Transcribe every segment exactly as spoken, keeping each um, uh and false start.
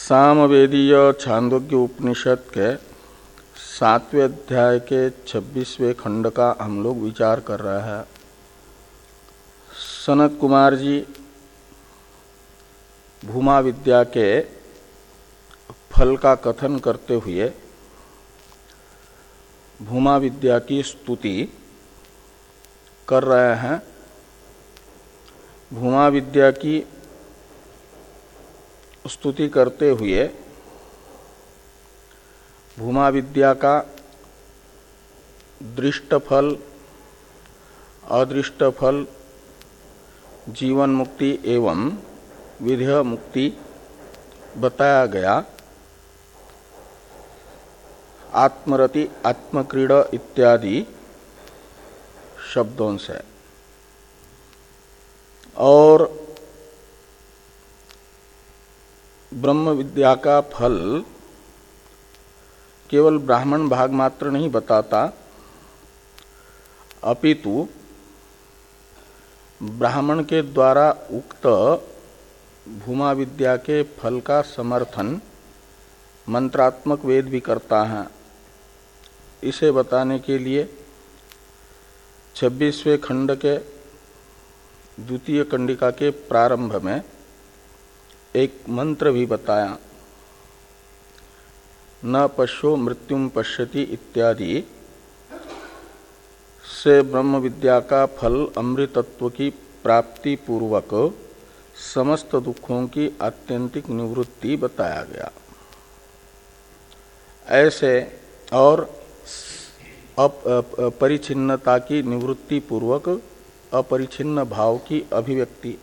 सामवेदीय छांदोग्य उपनिषद के सातवें अध्याय के छब्बीसवें खंड का हम लोग विचार कर रहे हैं। सनत कुमार जी भूमा विद्या के फल का कथन करते हुए भूमा विद्या की स्तुति कर रहे हैं। भूमा विद्या की स्तुति करते हुए भूमा विद्या का दृष्ट फल, अदृष्ट फल, जीवन मुक्ति एवं विधेय मुक्ति बताया गया। आत्मरति, आत्मक्रीड़ा इत्यादि शब्दों से और ब्रह्म विद्या का फल केवल ब्राह्मण भाग मात्र नहीं बताता, अपितु ब्राह्मण के द्वारा उक्त भूमा विद्या के फल का समर्थन मंत्रात्मक वेद भी करता है। इसे बताने के लिए छब्बीसवें खंड के द्वितीय कंडिका के प्रारंभ में एक मंत्र भी बताया। न पश्यो मृत्युम पश्यति इत्यादि से ब्रह्म विद्या का फल अमृतत्व की प्राप्ति पूर्वक समस्त दुखों की आत्यंतिक निवृत्ति बताया गया। ऐसे और अपरिछिन्नता की निवृत्ति पूर्वक अपरिछिन्न भाव की अभिव्यक्ति,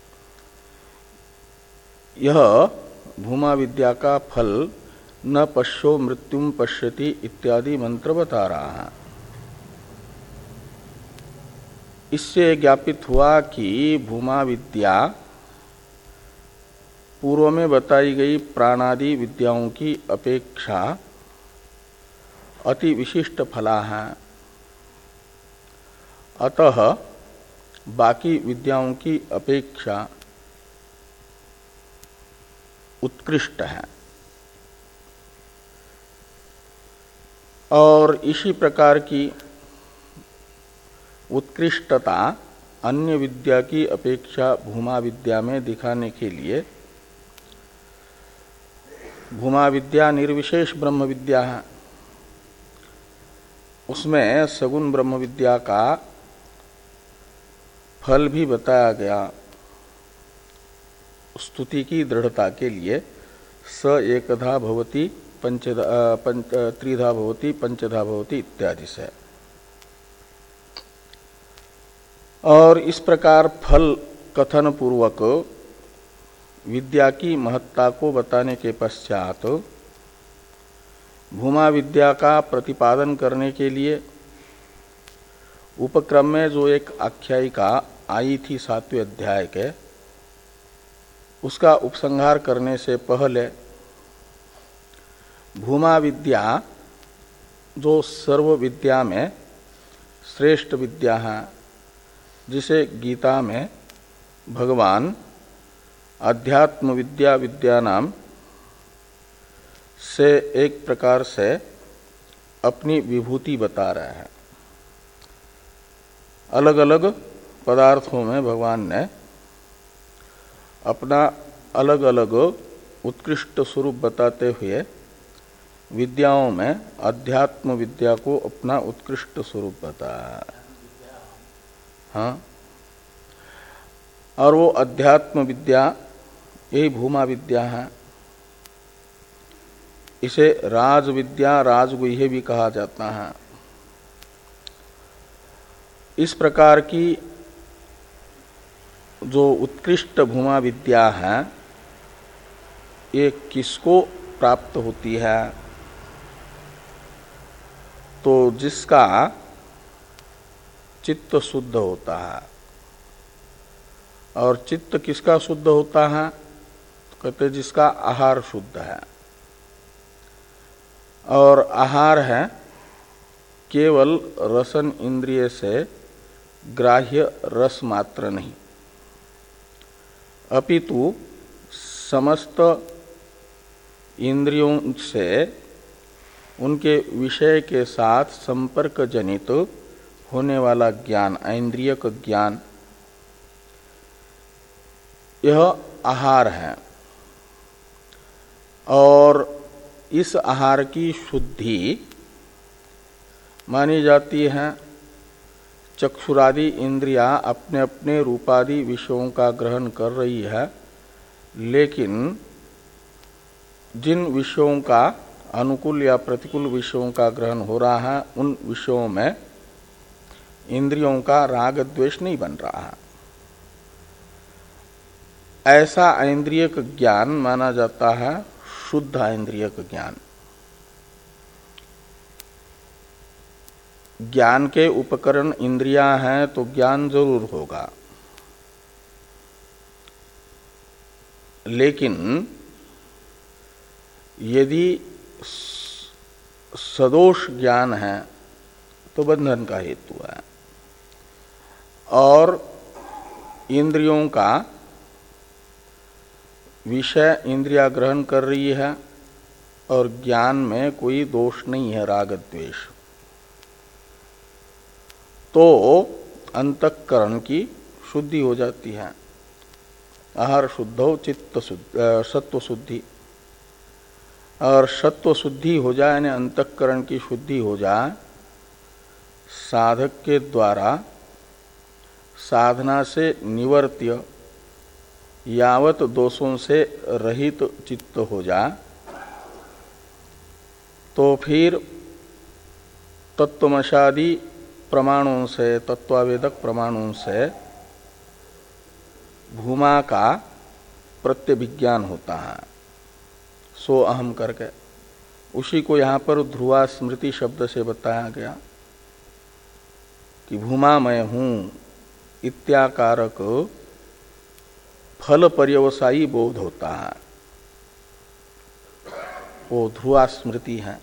यह भूमा विद्या का फल न पश्यो मृत्युम पश्यति इत्यादि मंत्र बता रहा है। इससे ज्ञापित हुआ कि भूमा विद्या पूर्व में बताई गई प्राणादि विद्याओं की अपेक्षा अति विशिष्ट फला है। अतः बाकी विद्याओं की अपेक्षा उत्कृष्ट है। और इसी प्रकार की उत्कृष्टता अन्य विद्या की अपेक्षा भूमा विद्या में दिखाने के लिए भूमा विद्या निर्विशेष ब्रह्म विद्या है, उसमें सगुण ब्रह्म विद्या का फल भी बताया गया। स्तुति की दृढ़ता के लिए स एकधा भवति पंचधा पंच, त्रिधा भवति पंचधा भवति इत्यादि से। और इस प्रकार फल कथन पूर्वक विद्या की महत्ता को बताने के पश्चात भूमा विद्या का प्रतिपादन करने के लिए उपक्रम में जो एक आख्यायिका आई थी सातवें अध्याय के, उसका उपसंहार करने से पहले भूमा विद्या जो सर्व विद्या में श्रेष्ठ विद्या है, जिसे गीता में भगवान अध्यात्म विद्या विद्या नाम से एक प्रकार से अपनी विभूति बता रहे हैं। अलग अलग पदार्थों में भगवान ने अपना अलग अलग उत्कृष्ट स्वरूप बताते हुए विद्याओं में अध्यात्म विद्या को अपना उत्कृष्ट स्वरूप बताया। हाँ, और वो अध्यात्म विद्या यही भूमा विद्या है। इसे राज विद्या, राजगुह्य भी कहा जाता है। इस प्रकार की जो उत्कृष्ट भूमा विद्या है, ये किसको प्राप्त होती है? तो जिसका चित्त शुद्ध होता है। और चित्त किसका शुद्ध होता है? तो कहते जिसका आहार शुद्ध है। और आहार है केवल रसन इंद्रिय से ग्राह्य रस मात्र नहीं, अपितु समस्त इंद्रियों से उनके विषय के साथ संपर्क जनित होने वाला ज्ञान, ऐन्द्रियक ज्ञान, यह आहार है। और इस आहार की शुद्धि मानी जाती है। चक्षुरादि इंद्रियां अपने अपने रूपादि विषयों का ग्रहण कर रही है, लेकिन जिन विषयों का अनुकूल या प्रतिकूल विषयों का ग्रहण हो रहा है, उन विषयों में इंद्रियों का राग द्वेष नहीं बन रहा है। ऐसा ऐन्द्रियक ज्ञान माना जाता है शुद्ध ऐन्द्रियक ज्ञान। ज्ञान के उपकरण इंद्रियां हैं तो ज्ञान जरूर होगा, लेकिन यदि सदोष ज्ञान है तो बंधन का हेतु है। और इंद्रियों का विषय इंद्रिया ग्रहण कर रही है और ज्ञान में कोई दोष नहीं है, राग द्वेष, तो अंतःकरण की शुद्धि हो जाती है। आहार शुद्धो चित्त शुद्ध, सत्व शुद्धि। और सत्व शुद्धि हो जाए यानी अंतःकरण की शुद्धि हो जाए, साधक के द्वारा साधना से निवर्त्य यावत दोषों से रहित चित्त हो जाए, तो फिर तत्वमशादि प्रमाणों से, तत्वावेदक प्रमाणों से भूमा का प्रत्यभिज्ञान होता है, सो अहम करके। उसी को यहाँ पर ध्रुवा स्मृति शब्द से बताया गया कि भूमा मैं हूँ इत्याकारक फल पर्यवसायी बोध होता है, वो ध्रुवा स्मृति है।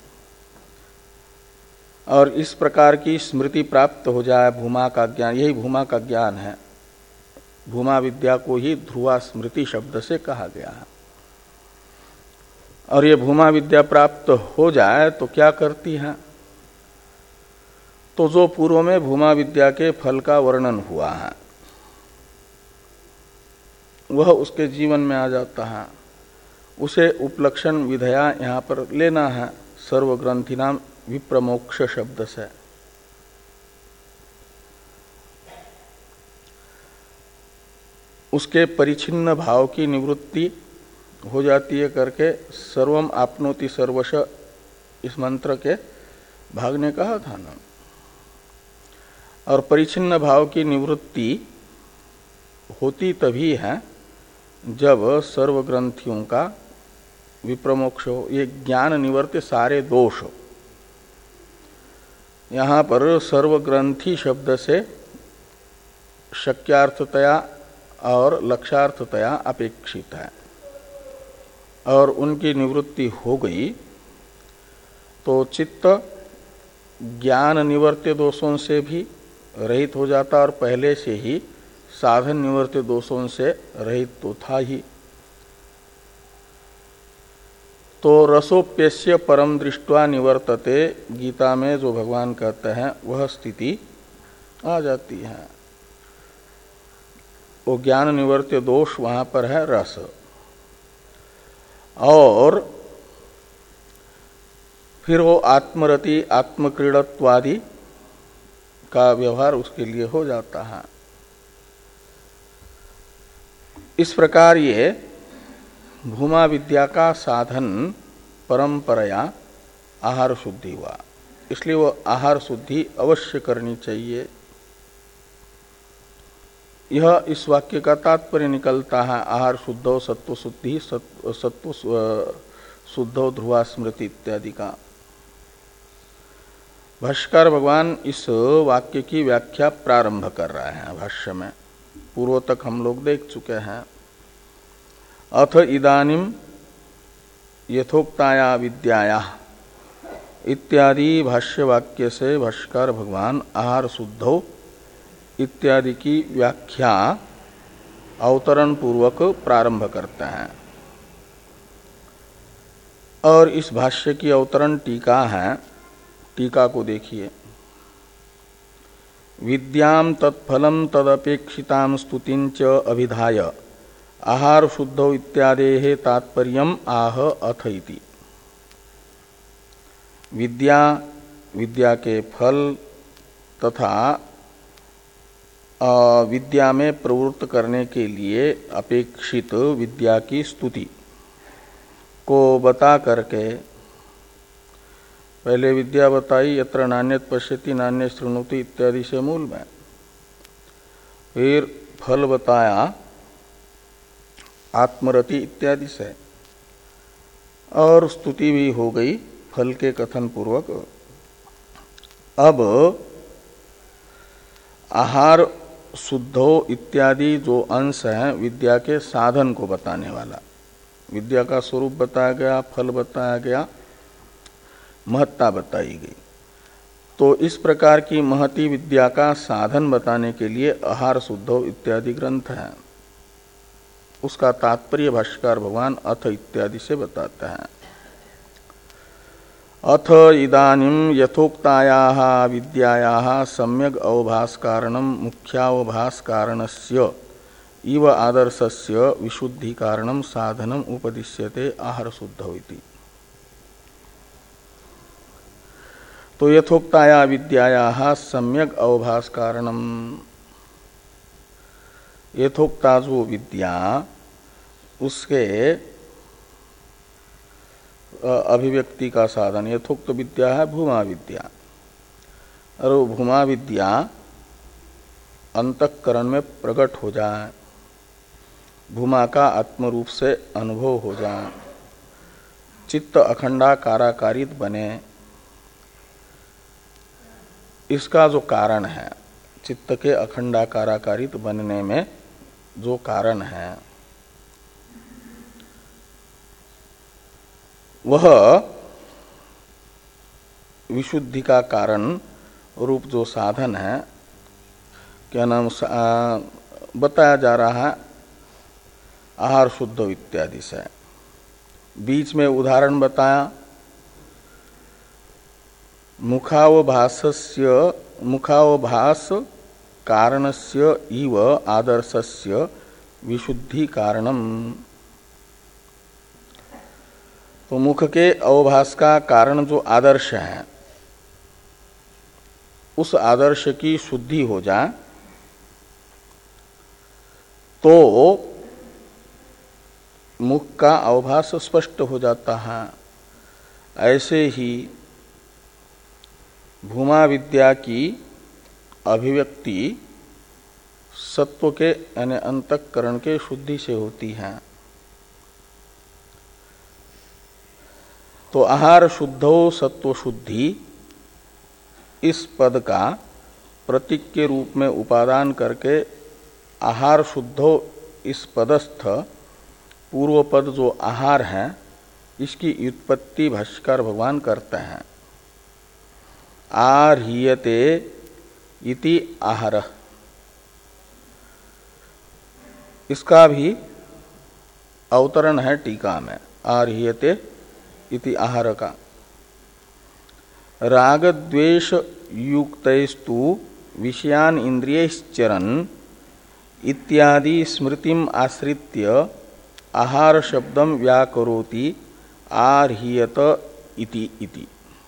और इस प्रकार की स्मृति प्राप्त हो जाए भूमा का ज्ञान, यही भूमा का ज्ञान है। भूमा विद्या को ही ध्रुवा स्मृति शब्द से कहा गया है। और ये भूमा विद्या प्राप्त हो जाए तो क्या करती है? तो जो पूर्व में भूमा विद्या के फल का वर्णन हुआ है वह उसके जीवन में आ जाता है। उसे उपलक्षण विधया यहाँ पर लेना है सर्वग्रंथि नाम विप्रमोक्ष शब्द से। उसके परिचिन्न भाव की निवृत्ति हो जाती है करके सर्वम आपनोति सर्वश इस मंत्र के भाग ने कहा था ना। और परिचिन्न भाव की निवृत्ति होती तभी है जब सर्व ग्रंथियों का विप्रमोक्ष हो। ये ज्ञान निवर्त्य सारे दोष हो। यहाँ पर सर्वग्रंथि शब्द से शक्यार्थतया और लक्षार्थतया अपेक्षित है, और उनकी निवृत्ति हो गई तो चित्त ज्ञान निवर्त्य दोषों से भी रहित हो जाता, और पहले से ही साधन निवर्त्य दोषों से रहित तो था ही। तो रसोप्यस्य परम दृष्ट्वा निवर्तते, गीता में जो भगवान कहते हैं वह स्थिति आ जाती है। वो ज्ञान निवर्त्य दोष वहां पर है रस, और फिर वो आत्मरति आत्मक्रीड़त्वादि का व्यवहार उसके लिए हो जाता है। इस प्रकार ये भूमा विद्या का साधन परंपराया आहार शुद्धि हुआ, इसलिए वो आहार शुद्धि अवश्य करनी चाहिए। यह इस वाक्य का तात्पर्य निकलता है। आहार शुद्धो सत्व शुद्धि, सत्व शुद्धो ध्रुवा स्मृति इत्यादि का। भाष्यकार भगवान इस वाक्य की व्याख्या प्रारंभ कर रहे हैं भाष्य में। पूर्व तक हम लोग देख चुके हैं। अथ इदानीम यथोक्ताया विद्याया इत्यादि भाष्य वाक्य से भाष्यकार भगवान आहार शुद्धो इत्यादि की व्याख्या अवतरण पूर्वक प्रारंभ करते हैं। और इस भाष्य की अवतरण टीका है, टीका को देखिए। विद्याम तत्फलम तदपेक्षिताम स्तुतिं च अभिधाय आहार शुद्धौ इत्यादेः तात्पर्यम आह अथ इति। विद्या, विद्या के फल तथा विद्या में प्रवृत्त करने के लिए अपेक्षित विद्या की स्तुति को बता करके पहले विद्या बताई, यत्र नान्यत् पश्यति नान्य शृणोति इत्यादि से मूल में। फिर फल बताया आत्मरति इत्यादि से, और स्तुति भी हो गई फल के कथन पूर्वक। अब आहार शुद्धो इत्यादि जो अंश है विद्या के साधन को बताने वाला, विद्या का स्वरूप बताया गया, फल बताया गया, महत्ता बताई गई। तो इस प्रकार की महती विद्या का साधन बताने के लिए आहार शुद्धो इत्यादि ग्रंथ है। उसका तात्पर्य भाष्यकार भगवान अथ इत्यादि से बताते हैं। अथ इदानीं यथोक्तायाः विद्यायाः सम्यग् अवभास कारणं मुख्यावभास कारणस्य इव आदर्शस्य विशुद्धि कारणं साधनम् उपदिश्यते आहार शुद्धौ इति। तो यथोक्ताया विद्यायाः सम्यग् अवभास कारणम, यथोक्ता जो विद्या उसके अभिव्यक्ति का साधन, यथोक्त विद्या है भूमा विद्या, और वो भूमा विद्या अंतःकरण में प्रकट हो जाए, भूमा का आत्मरूप से अनुभव हो जाए, चित्त अखंडाकाराकारित बने, इसका जो कारण है, चित्त के अखंडाकाराकारित बनने में जो कारण है वह विशुद्धि का कारण रूप जो साधन है, क्या नाम आ, बताया जा रहा है आहार शुद्ध इत्यादि से। बीच में उदाहरण बताया मुखावभासस्य मुखावभास कारणस्य इव आदर्शस्य विशुद्धि कारणम। तो मुख के अवभास का कारण जो आदर्श है, उस आदर्श की शुद्धि हो जाए तो मुख का अवभास स्पष्ट हो जाता है। ऐसे ही भूमा विद्या की अभिव्यक्ति सत्व के यानी अंतःकरण के शुद्धि से होती है। तो आहार शुद्धो सत्व शुद्धि इस पद का प्रतीक के रूप में उपादान करके आहार शुद्धो इस पदस्थ पूर्व पद जो आहार है इसकी व्युत्पत्ति भाष्यकार भगवान करते हैं। आह्रियते इति आहार, इसका भी अवतरण है टीका में, आह्रियते इति आहार का। राग द्वेष युक्तैस्तु विषयान इंद्रियश्चरन् इत्यादि स्मृतिम आश्रित्य आहार शब्दम व्याकरोति आह्रियत इति इति।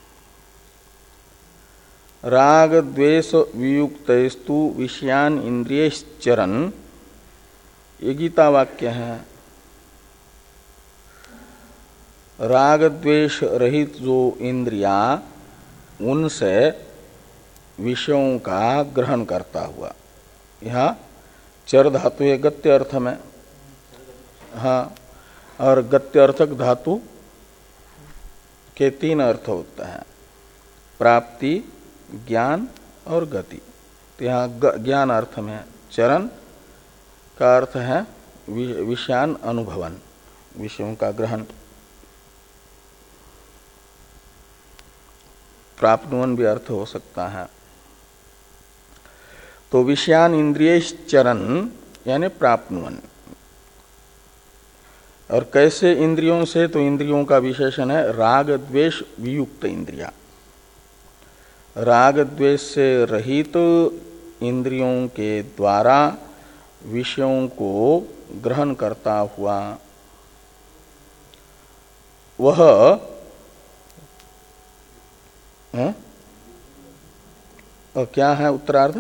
राग द्वेष वियुक्तैस्तु विषयान इंद्रियश्चरन्, ये गीता वाक्य है। राग द्वेष रहित जो इंद्रिया उनसे विषयों का ग्रहण करता हुआ, यहाँ चर धातु है गत्य अर्थ में, हाँ, और गत्यार्थक धातु के तीन अर्थ होते हैं, प्राप्ति, ज्ञान और गति। तो यहाँ ज्ञान अर्थ में चरण का अर्थ है विषयान अनुभवन, विषयों का ग्रहण। प्राप्नुवन भी अर्थ हो सकता है। तो विषयान इंद्रियश्चरन् यानी प्राप्नुवन, और कैसे इंद्रियों से, तो इंद्रियों का विशेषण है राग द्वेष वियुक्त इंद्रिया। राग द्वेष से रहित इंद्रियों के द्वारा विषयों को ग्रहण करता हुआ वह है? और क्या है उत्तरार्ध?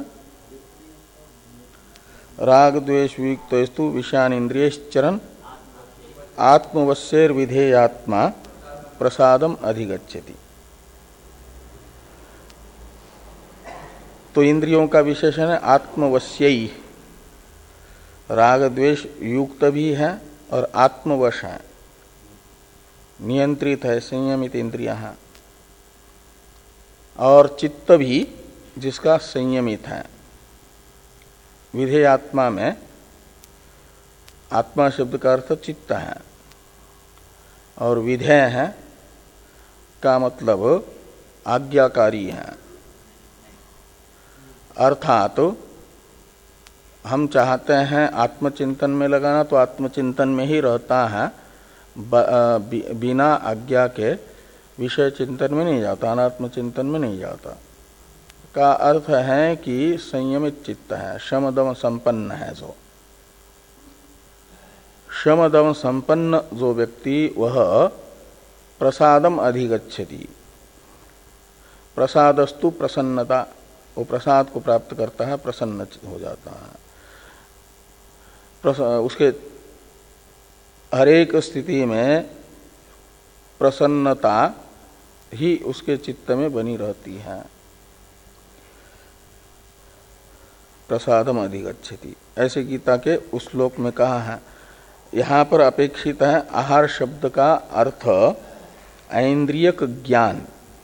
राग द्वेष वियुक्तस्तु विषयान इंद्रियश्चरन् आत्मवश्यैर विधेयात्मा प्रसादम अधिगच्छति। तो इंद्रियों का विशेषण है आत्मवश्यई। राग द्वेष युक्त भी है और आत्मवश है, नियंत्रित है, संयमित इंद्रियां हैं। और चित्त भी जिसका संयमित है। विधेयात्मा में आत्मा शब्द का अर्थ चित्त है और विधेय है का मतलब आज्ञाकारी है। अर्थात तो हम चाहते हैं आत्मचिंतन में लगाना तो आत्मचिंतन में ही रहता है, बिना आज्ञा के विषय चिंतन में नहीं जाता, अनात्म चिंतन में नहीं जाता। का अर्थ है कि संयमित चित्त है, शम दम संपन्न है। जो शम दम संपन्न जो व्यक्ति वह प्रसादम अधिगच्छति। प्रसादस्तु प्रसन्नता, वो प्रसाद को प्राप्त करता है, प्रसन्न हो जाता है। उसके हरेक स्थिति में प्रसन्नता ही उसके चित्त में बनी रहती है। प्रसादम अधिगच्छति, ऐसे गीता के उस श्लोक में कहा है। यहाँ पर अपेक्षित है आहार शब्द का अर्थ ऐन्द्रियक ज्ञान,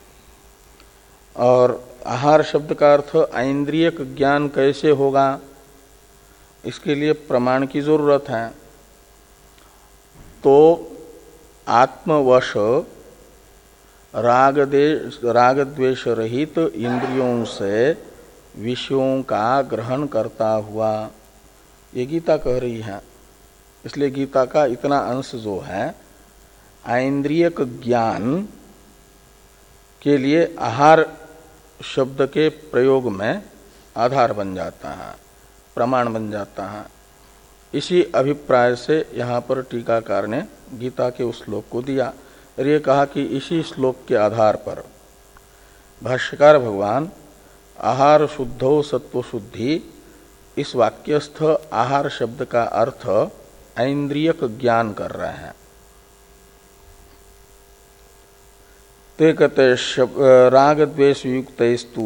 और आहार शब्द का अर्थ ऐन्द्रियक ज्ञान कैसे होगा, इसके लिए प्रमाण की जरूरत है। तो आत्मवश राग राग द्वेष रहित इंद्रियों से विषयों का ग्रहण करता हुआ, ये गीता कह रही है। इसलिए गीता का इतना अंश जो है ऐन्द्रियक ज्ञान के लिए आहार शब्द के प्रयोग में आधार बन जाता है, प्रमाण बन जाता है। इसी अभिप्राय से यहाँ पर टीकाकार ने गीता के उस श्लोक को दिया और ये कहा कि इसी श्लोक के आधार पर भाष्यकार भगवान आहार शुद्धो सत्व शुद्धि, इस वाक्यस्थ आहार शब्द का अर्थ ऐन्द्रियक ज्ञान कर रहे हैं। ते कहते राग द्वेष युक्तस्तु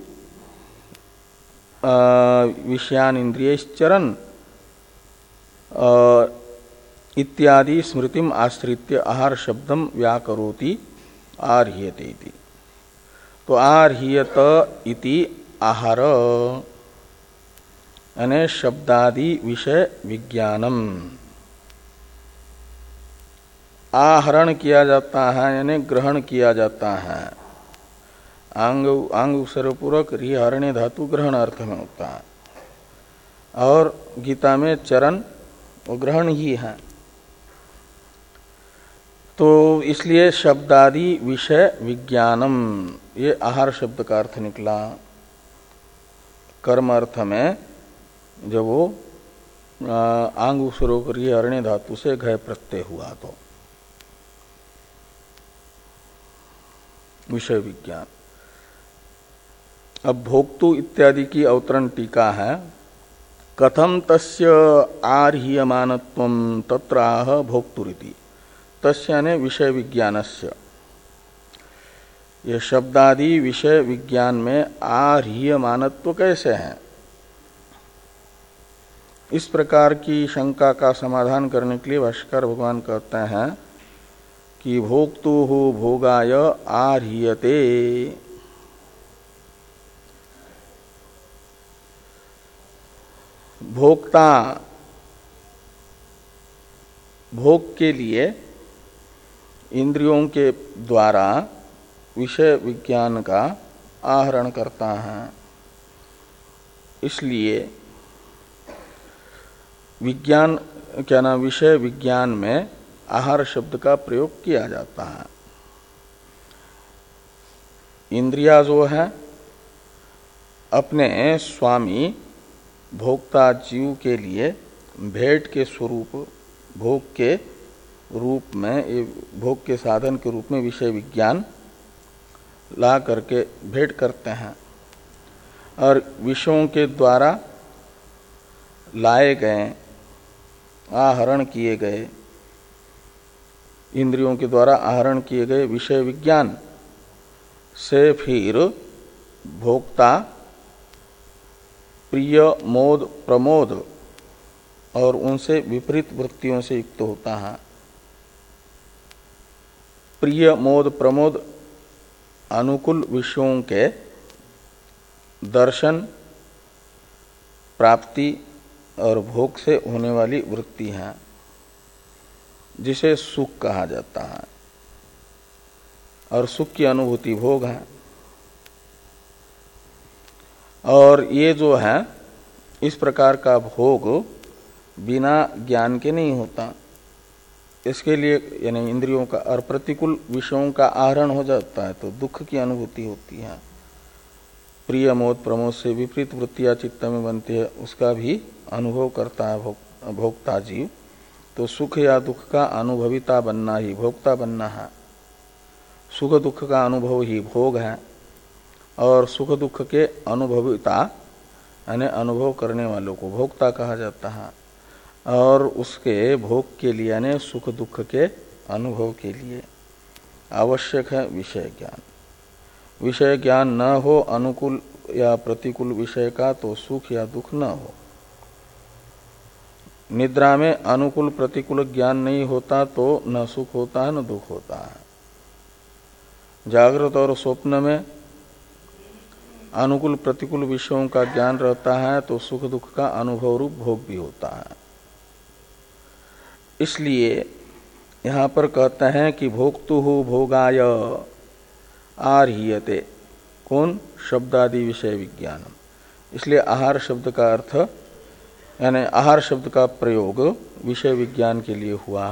विषयान इंद्रियश्चरन् इत्यादि स्मृतिम आश्रित्य आहार शब्दम व्याकरोति आर्ह्यते इति। तो आर्ह्यत इति आहार यानी शब्दादि विषय विज्ञानम, आहरण किया जाता है यानी ग्रहण किया जाता है। आंग आंग उपसर्गपूर्वक रिहरणे धातु ग्रहण अर्थ में होता है, और गीता में चरण वो ग्रहण ही है। तो इसलिए शब्दादि विषय विज्ञानम, ये आहार शब्द का अर्थ निकला। कर्म अर्थ में जब वो आंग उपसर्ग रिहरणे धातु से घय प्रत्यय हुआ तो विषय विज्ञान। अब भोक्तु इत्यादि की अवतरण टीका है। कथम तस्य आर्ह्यमानत्वं तत्राह भोक्तुरिति, तस्य ने विषय विज्ञानस्य। ये शब्दादि विषय विज्ञान में आर्ह्यमानत्व कैसे है, इस प्रकार की शंका का समाधान करने के लिए भाष्यकार भगवान कहते हैं कि भोक्तुः भोगाय आर्ह्यते। भोक्ता भोग के लिए इंद्रियों के द्वारा विषय विज्ञान का आहरण करता है। इसलिए विज्ञान क्या नाम विषय विज्ञान में आहार शब्द का प्रयोग किया जाता है। इंद्रिया जो है अपने स्वामी भोक्ता जीव के लिए भेंट के स्वरूप, भोग के रूप में, भोग के साधन के रूप में विषय विज्ञान ला करके भेंट करते हैं। और विषयों के द्वारा लाए गए, आहरण किए गए, इंद्रियों के द्वारा आहरण किए गए विषय विज्ञान से फिर भोक्ता प्रिय, मोद, प्रमोद और उनसे विपरीत वृत्तियों से युक्त होता है। प्रिय, मोद, प्रमोद अनुकूल विषयों के दर्शन, प्राप्ति और भोग से होने वाली वृत्ति है, जिसे सुख कहा जाता है। और सुख की अनुभूति भोग है। और ये जो है इस प्रकार का भोग बिना ज्ञान के नहीं होता। इसके लिए यानी इंद्रियों का और प्रतिकूल विषयों का आहरण हो जाता है तो दुख की अनुभूति होती है। प्रिय, मोद, प्रमोद से विपरीत वृत्तियां चित्त में बनती है, उसका भी अनुभव करता है भोग, भोक्ता जीव। तो सुख या दुख का अनुभविता बनना ही भोक्ता बनना है। सुख दुख का अनुभव ही भोग है। और सुख दुख के अनुभविता यानी अनुभव करने वालों को भोक्ता कहा जाता है। और उसके भोग के लिए यानी सुख दुख के अनुभव के लिए आवश्यक है विषय ज्ञान। विषय ज्ञान न हो अनुकूल या प्रतिकूल विषय का तो सुख या दुख न हो। निद्रा में अनुकूल प्रतिकूल ज्ञान नहीं होता तो न सुख होता है न दुख होता है। जागृत और स्वप्न में अनुकूल प्रतिकूल विषयों का ज्ञान रहता है तो सुख दुख का अनुभव रूप भोग भी होता है। इसलिए यहाँ पर कहते हैं कि भोक्तु भोगाय आर्हीयते, कौन? शब्दादि विषय विज्ञानम। इसलिए आहार शब्द का अर्थ यानी आहार शब्द का प्रयोग विषय विज्ञान के लिए हुआ।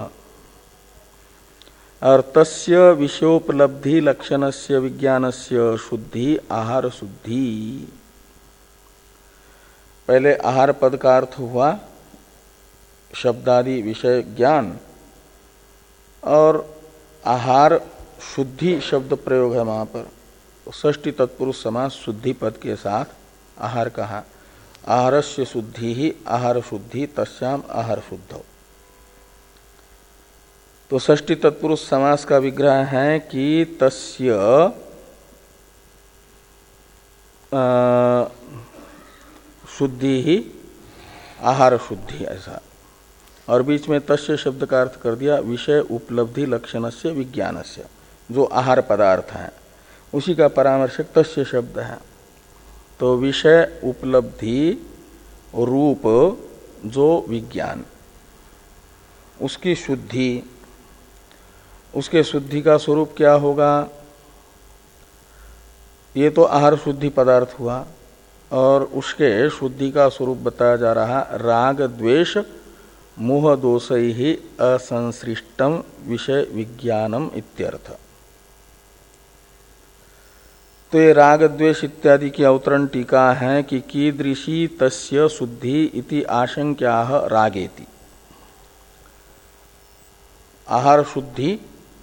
और तस्य विषयोपलब्धि लक्षणस्य विज्ञानस्य शुद्धि आहार शुद्धि। पहले आहार पद का अर्थ हुआ शब्दादि विषय ज्ञान, और आहार शुद्धि शब्द प्रयोग है वहां पर। षष्ठी तत्पुरुष समास शुद्धि पद के साथ आहार कहा। आहारस्य शुद्धि ही आहार शुद्धि तस्याम आहार शुद्धौ। तो षष्ठी तत्पुरुष समास का विग्रह है कि तस्य शुद्धि ही आहार शुद्धि, ऐसा। और बीच में तस्य शब्द का अर्थ कर दिया विषय उपलब्धि लक्षणस्य विज्ञानस्य, जो आहार पदार्थ है उसी का परामर्शक तस्य शब्द है। तो विषय उपलब्धि रूप जो विज्ञान, उसकी शुद्धि, उसके शुद्धि का स्वरूप क्या होगा? ये तो आहार शुद्धि पदार्थ हुआ। और उसके शुद्धि का स्वरूप बताया जा रहा राग द्वेष मोह दोषै ही असंसृष्टम विषय विज्ञानम इत्यर्थ। तो ये राग द्वेष इत्यादि की अवतरण टीका है कि कीदृशी तस्य शुद्धि इति आशंक्याः रागेति। आहार शुद्धि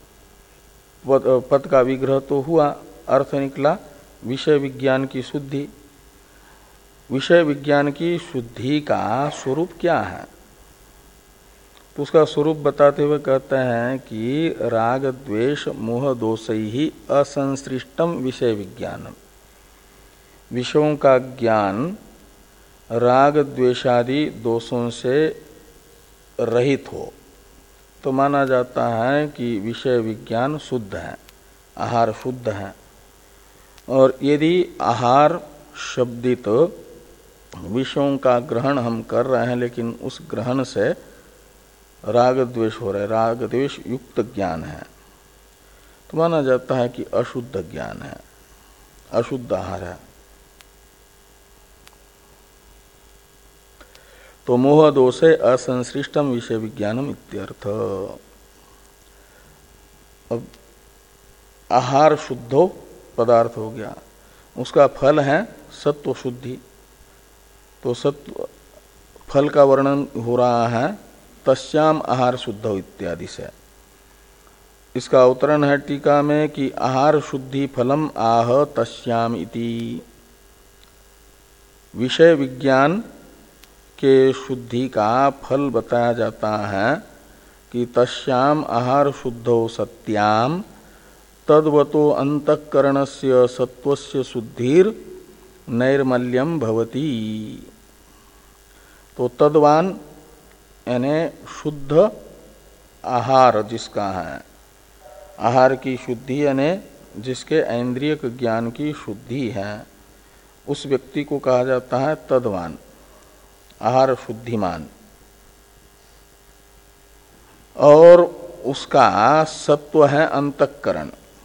पद का विग्रह तो हुआ, अर्थ निकला विषय विज्ञान की शुद्धि। विषय विज्ञान की शुद्धि का स्वरूप क्या है? तो उसका स्वरूप बताते हुए कहते हैं कि राग द्वेष मोह दोषै ही असंसृष्टम विषय विज्ञानम। विषयों का ज्ञान राग द्वेषादि दोषों से रहित हो तो माना जाता है कि विषय विज्ञान शुद्ध है, आहार शुद्ध है। और यदि आहार शब्दित विषयों का ग्रहण हम कर रहे हैं लेकिन उस ग्रहण से राग द्वेष हो रहा है, राग द्वेष युक्त ज्ञान है, तो माना जाता है कि अशुद्ध ज्ञान है, अशुद्ध आहार है। तो मोह दोषे असंसृष्टम विषय विज्ञानम इत्यर्थ। अब आहार शुद्धो पदार्थ हो गया, उसका फल है सत्व शुद्धि। तो सत्व फल का वर्णन हो रहा है तस्याम आहार शुद्धो इत्यादि से। इसका अवतरण है टीका में कि आहार शुद्धि फलम आह तस्याम इति। विषय विज्ञान के शुद्धि का फल बताया जाता है कि तस्याम आहार शुद्धो सत्याम तद्वतो अंतःकरणस्य सत्वस्य शुद्धिर नैर्मल्यम भवति। तो तद्वान यानी शुद्ध आहार जिसका है, आहार की शुद्धि यानी जिसके ऐन्द्रियक ज्ञान की शुद्धि है, उस व्यक्ति को कहा जाता है तद्वान, आहार शुद्धिमान। और उसका सत्व है अंतःकरण,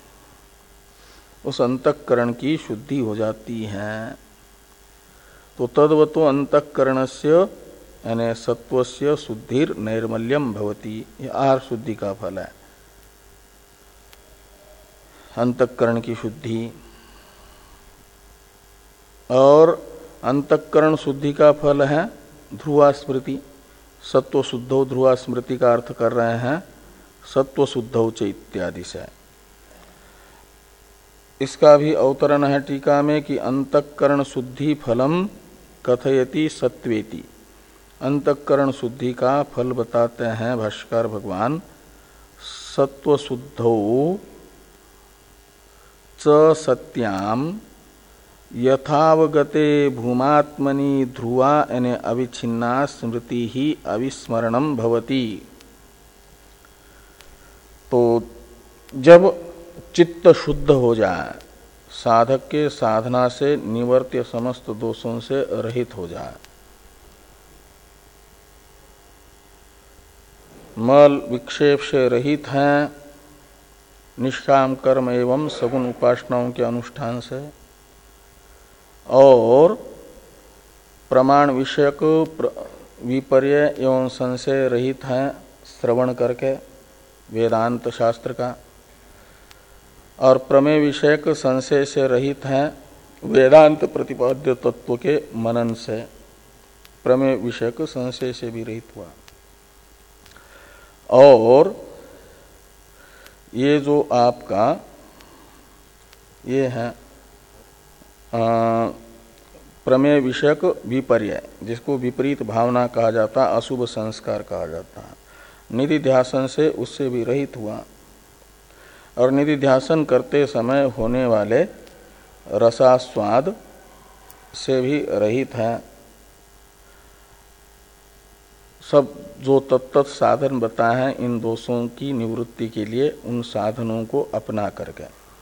उस अंतःकरण की शुद्धि हो जाती है। तो तद्वतो अंतःकरणस्य यानी सत्वस्य शुद्धिर नैर्मल्यम भवति, यह आहार शुद्धि का फल है, अंतःकरण की शुद्धि। और अंतःकरण शुद्धि का फल है ध्रुवा स्मृति। सत्व शुद्धो ध्रुवा स्मृति का अर्थ कर रहे हैं सत्व शुद्धौ च इत्यादि से। इसका भी अवतरण है टीका में कि अंतःकरण शुद्धि फलम कथयति सत्वेति। अंतःकरण शुद्धि का फल बताते हैं भाष्यकार भगवान सत्व शुद्धौ च सत्याम यथावगते भूमात्मनि ध्रुवा यानी अविच्छिन्ना स्मृति ही अविस्मरणम भवति। तो जब चित्त शुद्ध हो जाए, साधक के साधना से निवर्त्य समस्त दोषों से रहित हो जाए, मल विक्षेप से रहित हैं निष्काम कर्म एवं सगुण उपासनाओं के अनुष्ठान से, और प्रमाण विषयक विपर्य एवं संशय रहित हैं श्रवण करके वेदांत शास्त्र का, और प्रमेय विषयक संशय से रहित हैं वेदांत प्रतिपाद्य तत्व के मनन से, प्रमेय विषयक संशय से भी रहित हुआ। और ये जो आपका ये है प्रमेय विषयक विपर्य, जिसको विपरीत भावना कहा जाता, अशुभ संस्कार कहा जाता है, निधि ध्यासन से उससे भी रहित हुआ। और निधि ध्यासन करते समय होने वाले रसास्वाद से भी रहित है। सब जो तत्त साधन बताए हैं इन दोषों की निवृत्ति के लिए, उन साधनों को अपना करके,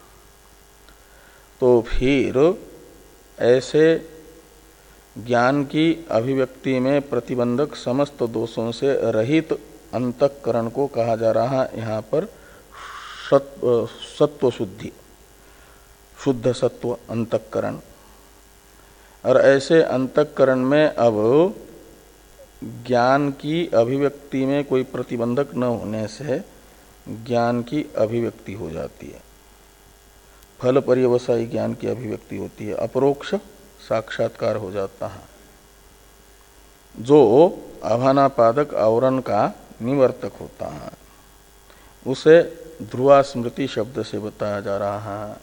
तो फिर ऐसे ज्ञान की अभिव्यक्ति में प्रतिबंधक समस्त दोषों से रहित अंतःकरण को कहा जा रहा है यहाँ पर सत्व, सत्व शुद्धि, शुद्ध सत्व अंतःकरण। और ऐसे अंतःकरण में अब ज्ञान की अभिव्यक्ति में कोई प्रतिबंधक न होने से ज्ञान की अभिव्यक्ति हो जाती है, फल पर्यवसायी ज्ञान की अभिव्यक्ति होती है, अपरोक्ष साक्षात्कार हो जाता है, जो आभानापादक आवरण का निवर्तक होता है। उसे ध्रुवा स्मृति शब्द से बताया जा रहा है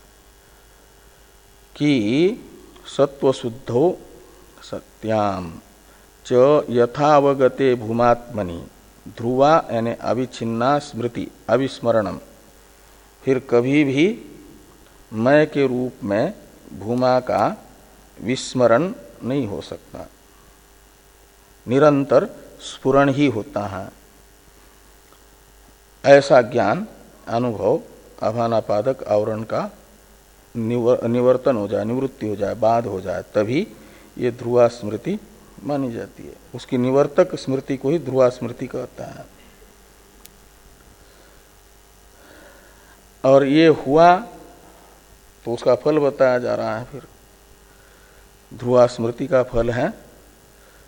कि सत्व शुद्धो सत्याम च यथावगते भूमात्मनि ध्रुवा यानी अविच्छिन्ना स्मृति अविस्मरणम। फिर कभी भी मैं के रूप में भूमा का विस्मरण नहीं हो सकता, निरंतर स्फुरण ही होता है। ऐसा ज्ञान अनुभव आभानापादक आवरण का निवर, निवर्तन हो जाए, निवृत्ति हो जाए, बाध हो जाए, तभी ये ध्रुवा स्मृति मानी जाती है। उसकी निवर्तक स्मृति को ही ध्रुवा स्मृति कहता है। और ये हुआ तो उसका फल बताया जा रहा है। फिर ध्रुवा स्मृति का फल है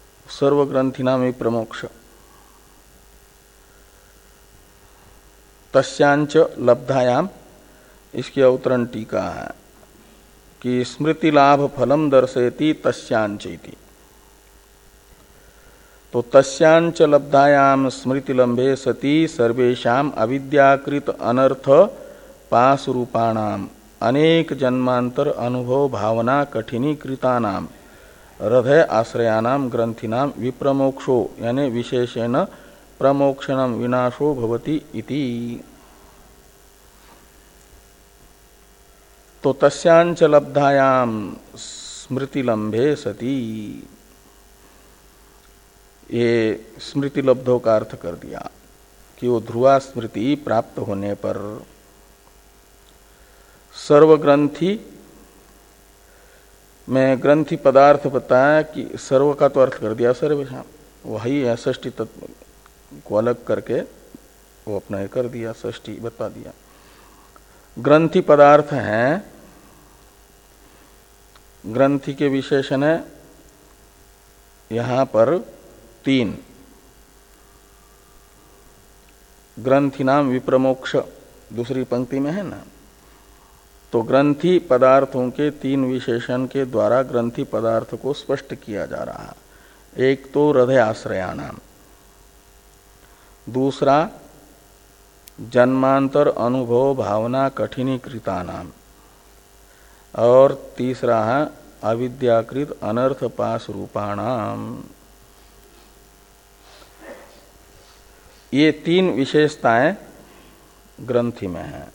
सर्वग्रंथिना में प्रमोक्ष। तस्यांच लब्धायाम, इसकी अवतरण टीका है कि स्मृति लाभ फलम दर्शयति तस्यांच इति। तो तस्यांच लब्धायाम स्मृति लंबे सति सर्वेषाम अविद्याकृत अनर्थ पास रूपाणाम अनेक जन्मांतर अनुभव भावना कठिनी कृतानाम हृदय आश्रयानाम ग्रंथिनाम विप्रमोक्षो यानी विशेषेण प्रमोक्षणम विनाशो भवति इति। तो तस्यांच लब्धायाम स्मृति लंबे सती, ये स्मृति लब्धों का अर्थ कर दिया कि वो ध्रुवा स्मृति प्राप्त होने पर सर्वग्रंथि में ग्रंथि पदार्थ बताया कि सर्व का तो अर्थ कर दिया सर्वेषां, वही है षष्ठी तत्व को अलग करके वो अपना ये कर दिया, षष्ठी बता दिया। ग्रंथि पदार्थ हैं, ग्रंथि के विशेषण है यहां पर तीन। ग्रंथि नाम विप्रमोक्ष दूसरी पंक्ति में है ना, तो ग्रंथि पदार्थों के तीन विशेषण के द्वारा ग्रंथि पदार्थ को स्पष्ट किया जा रहा है। एक तो हृदय आश्रयानाम, दूसरा जन्मांतर अनुभव भावना कठिनीकृतानाम, और तीसरा है अविद्याकृत अनर्थ पास रूपाणाम। ये तीन विशेषताएं ग्रंथि में हैं।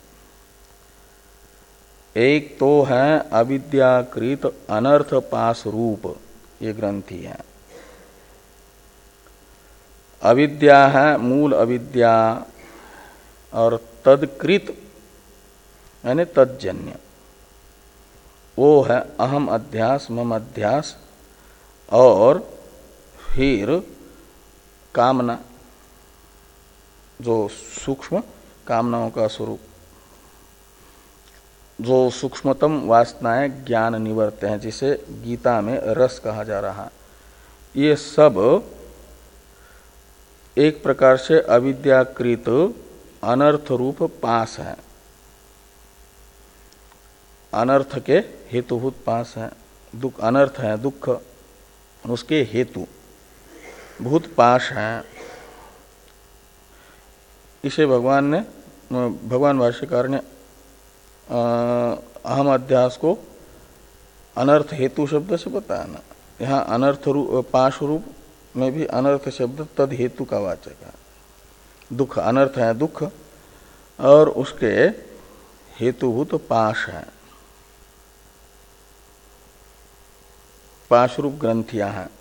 एक तो है अविद्याकृत अनर्थ पास रूप, ये ग्रंथि है। अविद्या है मूल अविद्या, और तदकृत यानी तज्जन्य वो है अहम अध्यास मम अध्यास, और फिर कामना जो सूक्ष्म कामनाओं का स्वरूप, जो सूक्ष्मतम वासनाएं ज्ञान निवर्त हैं, जिसे गीता में रस कहा जा रहा है। ये सब एक प्रकार से अविद्याकृत अनर्थ रूप पास है, अनर्थ के हेतुभूत पास है। दुख अनर्थ है, दुख उसके हेतु भूत पाश है। इसे भगवान ने भगवान भाष्यकार ने अहम अध्यास को अनर्थ हेतु शब्द से बताया ना। यहाँ अनर्थ रूप पाश रूप में भी अनर्थ शब्द तद हेतु का वाचक है। दुख अनर्थ है दुख, और उसके हेतुभूत पाश है, पाश रूप ग्रंथियां हैं।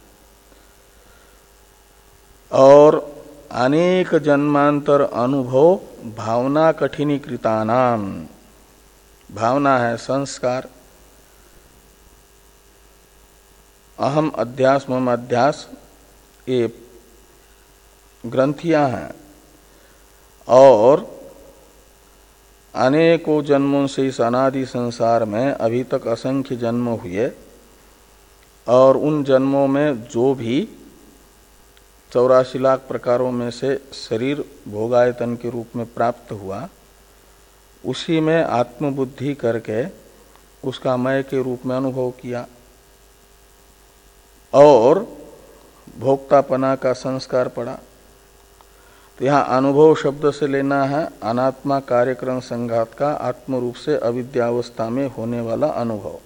और अनेक जन्मांतर अनुभव भावना कठिनीकृतानाम, भावना है संस्कार, अहम अध्यास मम अध्यास ये ग्रंथियां हैं। और अनेकों जन्मों से इस अनादि संसार में अभी तक असंख्य जन्म हुए, और उन जन्मों में जो भी चौरासी लाख प्रकारों में से शरीर भोगायतन के रूप में प्राप्त हुआ, उसी में आत्मबुद्धि करके उसका मय के रूप में अनुभव किया, और भोक्तापना का संस्कार पड़ा। तो यहाँ अनुभव शब्द से लेना है अनात्मा कार्यक्रम संघात का आत्म रूप से अविद्यावस्था में होने वाला अनुभव,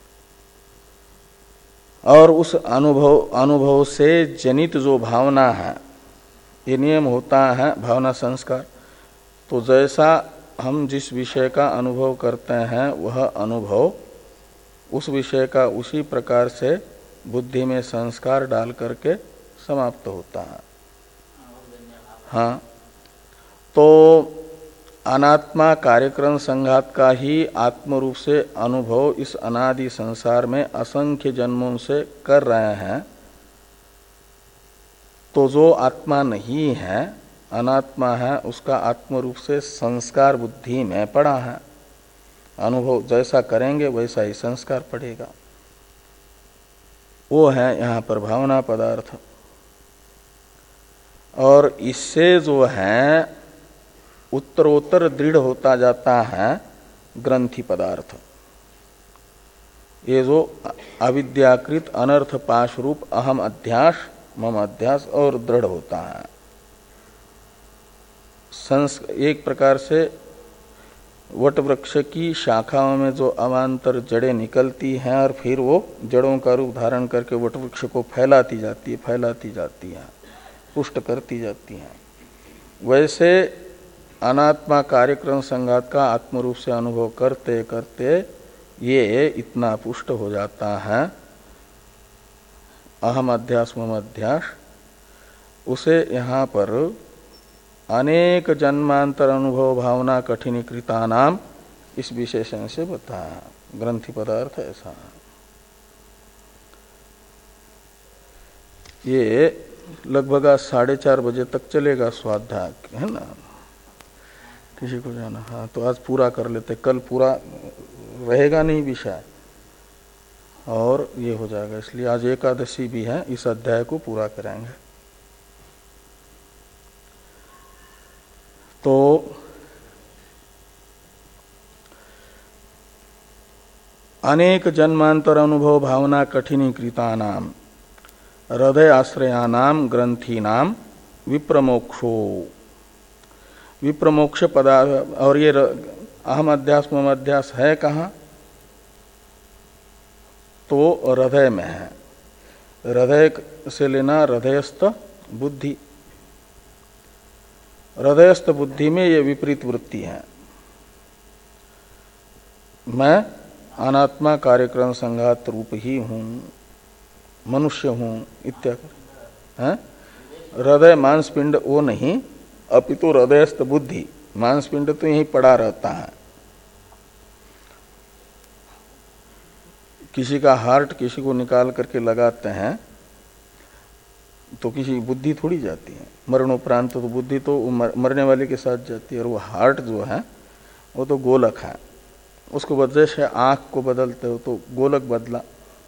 और उस अनुभव अनुभव से जनित जो भावना है, ये नियम होता है भावना संस्कार। तो जैसा हम जिस विषय का अनुभव करते हैं वह अनुभव उस विषय का उसी प्रकार से बुद्धि में संस्कार डाल करके समाप्त होता है। हाँ, तो अनात्मा कार्यक्रम संघात का ही आत्म रूप से अनुभव इस अनादि संसार में असंख्य जन्मों से कर रहे हैं। तो जो आत्मा नहीं है, अनात्मा है, उसका आत्म रूप से संस्कार बुद्धि में पड़ा है। अनुभव जैसा करेंगे वैसा ही संस्कार पड़ेगा। वो है यहाँ पर भावना पदार्थ। और इससे जो है उत्तरोत्तर दृढ़ होता जाता है ग्रंथि पदार्थ। ये जो अविद्याकृत अनर्थ पाश रूप अहम अध्यास मम अध्यास और दृढ़ होता है। संस एक प्रकार से वट वृक्ष की शाखाओं में जो अवान्तर जड़ें निकलती हैं और फिर वो जड़ों का रूप धारण करके वट वृक्ष को फैलाती जाती है फैलाती जाती है पुष्ट करती जाती हैं, वैसे अनात्मा कार्यक्रम संघात का आत्मरूप से अनुभव करते करते ये इतना पुष्ट हो जाता है अहम अध्यास मम अध्यास। उसे यहाँ पर अनेक जन्मांतर अनुभव भावना कठिनीकृता नाम इस विशेषण से बताया। ग्रंथि पदार्थ ऐसा है। ये लगभग आज साढ़े चार बजे तक चलेगा स्वाध्याय, है ना। किसी को जाना, हाँ तो आज पूरा कर लेते, कल पूरा रहेगा नहीं विषय और ये हो जाएगा, इसलिए आज एकादशी भी है, इस अध्याय को पूरा करेंगे। तो अनेक जन्मांतर अनुभव भावना कठिनीकृता नाम हृदय आश्रयानाम ग्रंथीनाम विप्रमोक्षो। विप्रमोक्ष पदार्थ, और ये अहम अध्यास मम अध्यास है कहाँ, तो हृदय में है। हृदय से लेना हृदयस्थ बुद्धि। हृदयस्थ बुद्धि में ये विपरीत वृत्ति है। मैं अनात्मा कार्यक्रम संघात रूप ही हूँ, मनुष्य हूँ इत्यादि। हृदय मांसपिंड वो नहीं, अपितु हृदयस्थ बुद्धि। मांसपिंड तो यहीं पड़ा रहता है। किसी का हार्ट किसी को निकाल करके लगाते हैं तो किसी बुद्धि थोड़ी जाती है, मरणोपरांत तो बुद्धि तो मरने वाले के साथ जाती है। और वो हार्ट जो है वो तो गोलक है, उसको बदले से आंख को बदलते हो तो गोलक बदला,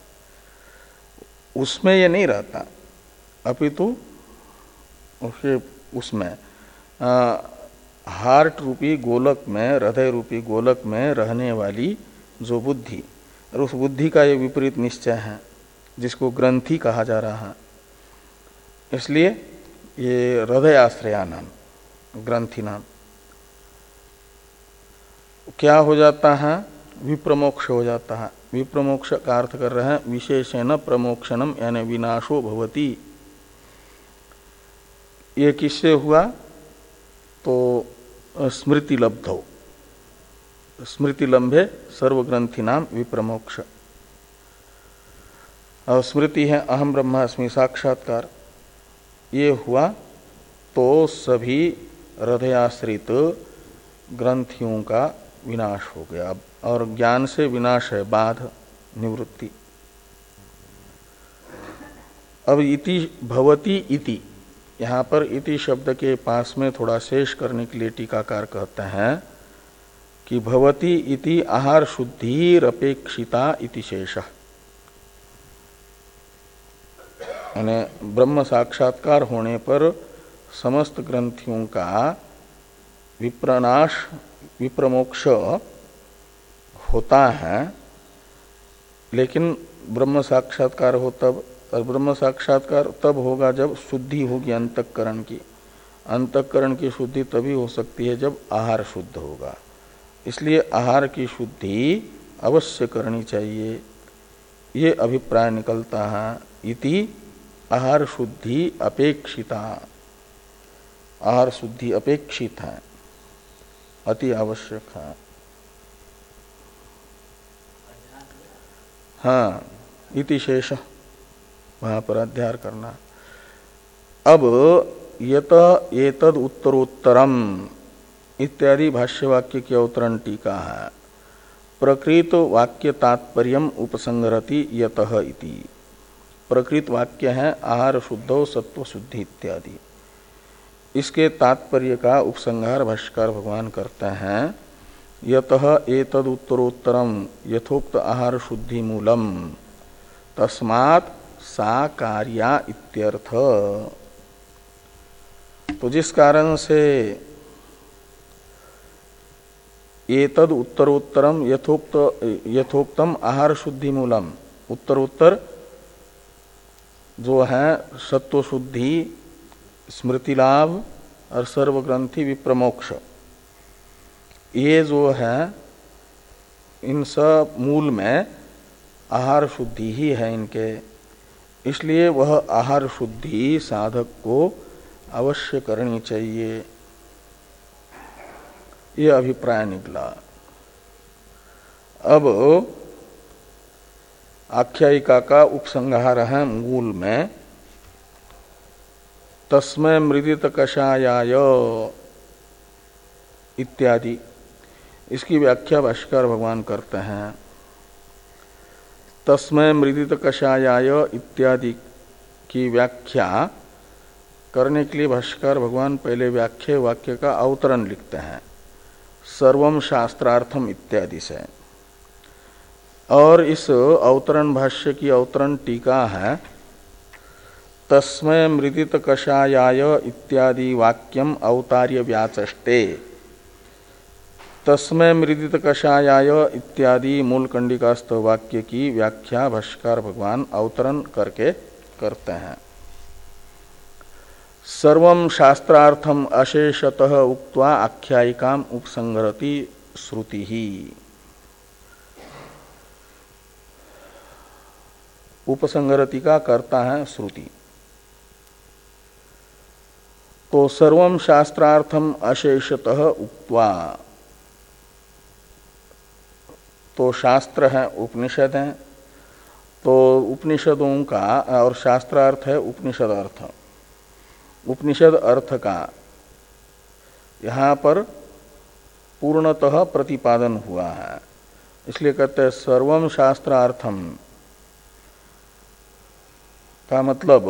उसमें ये नहीं रहता। अपितु उसके उसमें आ, हार्ट रूपी गोलक में, हृदय रूपी गोलक में रहने वाली जो बुद्धि, और उस बुद्धि का ये विपरीत निश्चय है जिसको ग्रंथि कहा जा रहा है। इसलिए ये हृदय आश्रया नाम, ग्रंथि नाम क्या हो जाता है, विप्रमोक्ष हो जाता है। विप्रमोक्ष का अर्थ कर रहे हैं विशेषण प्रमोक्षणम, यानी विनाशो भवति। ये किससे हुआ, तो स्मृति लब्धो, स्मृति लंबे सर्वग्रंथि नाम विप्रमोक्ष। और स्मृति है अहम ब्रह्मास्मि साक्षात्कार, ये हुआ तो सभी हृदयाश्रित ग्रंथियों का विनाश हो गया। और ज्ञान से विनाश है बाध निवृत्ति। अब इति भवति इति, यहाँ पर इति शब्द के पास में थोड़ा शेष करने के लिए टीकाकार कहते हैं कि भवति इति आहार शुद्धिरपेक्षिता इति शेषः। यानी ब्रह्म साक्षात्कार होने पर समस्त ग्रंथियों का विप्रनाश विप्रमोक्ष होता है, लेकिन ब्रह्म साक्षात्कार हो तब, और ब्रह्म साक्षात्कार तब होगा जब शुद्धि होगी अंतःकरण की। अंतःकरण की शुद्धि तभी हो सकती है जब आहार शुद्ध होगा। इसलिए आहार की शुद्धि अवश्य करनी चाहिए, ये अभिप्राय निकलता है। इति आहार शुद्धि अपेक्षिता, आहार शुद्धि अपेक्षित है, अति आवश्यक है। हाँ, इति शेष वहां पर अध्याय करना। अब यत एतद उत्तरोत्तरम इत्यादि भाष्यवाक्य की अवतरण टीका है। प्रकृत वाक्य तात्पर्यम उपसंहरति यतः इति। प्रकृत वाक्य है आहार शुद्धो सत्व शुद्धि इत्यादि। इसके तात्पर्य का उपसंहार भाष्यकार भगवान करते हैं। यतः एतद उत्तरोत्तरम यथोक्त आहार शुद्धि मूलम तस्मात् सा कार्या इत्यर्थ। तो जिस कारण से एतद उत्तरोत्तरम यथोक्त यथोक्तम आहार शुद्धि मूलम, उत्तरोत्तर जो है सत्व शुद्धि, स्मृति लाभ और सर्वग्रंथि विप्रमोक्ष, ये जो है इन सब मूल में आहार शुद्धि ही है इनके। इसलिए वह आहार शुद्धि साधक को अवश्य करनी चाहिए, ये अभिप्राय निकला। अब आख्यायिका का उपसंहार है मूल में, तस्मै मृदित कषायाय इत्यादि। इसकी व्याख्या भाष्यकार भगवान करते हैं। तस्मै मृदित कषायाय इत्यादि की व्याख्या करने के लिए भाष्यकार भगवान पहले व्याख्या वाक्य का अवतरण लिखते हैं सर्वम शास्त्रार्थम इत्यादि से। और इस अवतरण भाष्य की अवतरण टीका है तस्मै मृदित कषायाय इत्यादि वाक्यम अवतार्य व्याचष्टे। तस्मै मृदित कषायाय इत्यादि मूल कंडिकास्थ वाक्य की व्याख्या भाष्यकार भगवान अवतरण करके करते हैं। सर्वं शास्त्रार्थम अशेषतः उक्त्वा आख्यायिकाम उपसंहरति श्रुति ही। उपसंहरति का करता है श्रुति। तो सर्वं शास्त्रार्थम अशेषतः उक्त्वा, तो शास्त्र है उपनिषद है, तो उपनिषदों का और शास्त्रार्थ है उपनिषद अर्थ। उपनिषद अर्थ का यहाँ पर पूर्णतः प्रतिपादन हुआ है, इसलिए कहते हैं सर्वम शास्त्रार्थम का मतलब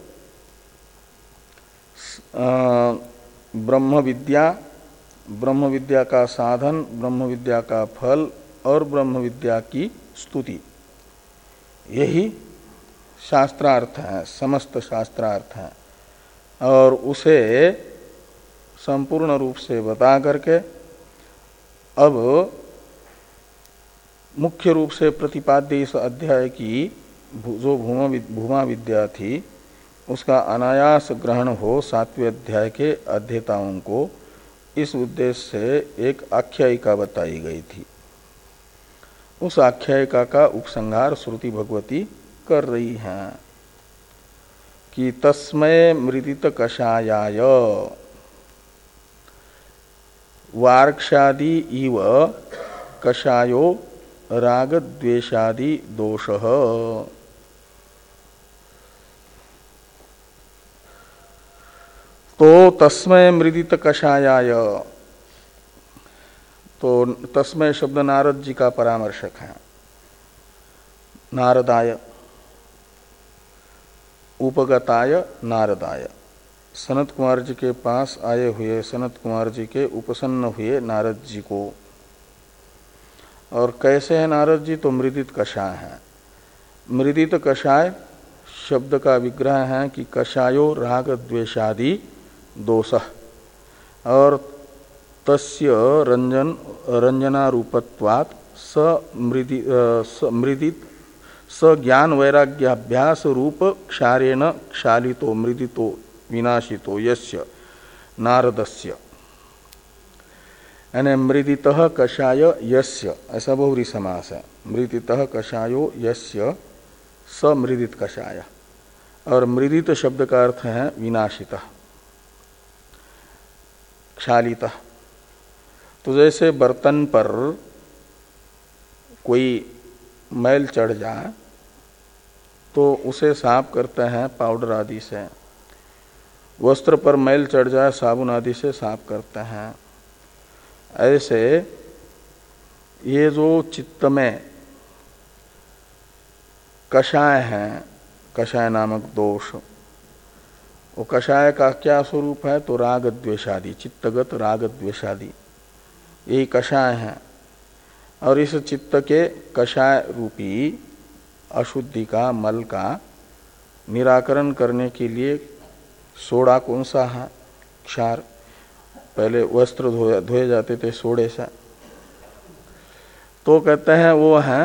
ब्रह्म विद्या, ब्रह्म विद्या का साधन, ब्रह्म विद्या का फल और ब्रह्म विद्या की स्तुति, यही शास्त्रार्थ है, समस्त शास्त्रार्थ है। और उसे संपूर्ण रूप से बता करके अब मुख्य रूप से प्रतिपाद्य इस अध्याय की जो भूमा विद्या थी उसका अनायास ग्रहण हो सातवें अध्याय के अध्येताओं को, इस उद्देश्य से एक आख्यायिका बताई गई थी। उस आख्यायिका का उपसंहार श्रुति भगवती कर रही हैं कि तस्मै मृदित कषायाय वार्क्षादि इव कषायो राग द्वेषादि दोषः। तो तस्मै मृदित कषायाय, तो तस्मै शब्द नारद जी का परामर्शक है। नारदाय, उपगताय नारदाय, सनत कुमार जी के पास आए हुए सनत कुमार जी के उपसन्न हुए नारद जी को। और कैसे है नारद जी? तो मृदित कषाय है। मृदित कषाय शब्द का विग्रह है कि कषायो राग द्वेषादि दोषः, और तस्य रंजन रंजनारूपत्वात् स मृदि मृदित स ज्ञान वैराग्याभ्यास रूप क्षारेण क्षालितो मृदितो विनाशितो यस्य नारदस्य, यानी मृदितः कषाय यस्य, ऐसा बहुरी समास है। मृदितः कषायो यस्य स मृदित कषाय, और मृदित शब्द का अर्थ है विनाशितः, क्षालितः। तो जैसे बर्तन पर कोई मैल चढ़ जाए तो उसे साफ करते हैं पाउडर आदि से, वस्त्र पर मैल चढ़ जाए साबुन आदि से साफ करते हैं। ऐसे ये जो चित्त में कषाय है, कषाय नामक दोष, वो कषाय का क्या स्वरूप है? तो राग द्वेषादि, चित्तगत राग द्वेषादि, यही कषाय है। और इस चित्त के कषाय रूपी अशुद्धि का, मल का निराकरण करने के लिए सोडा कौन सा है? क्षार। पहले वस्त्र धोए धोए जाते थे सोडे से, तो कहते हैं वो है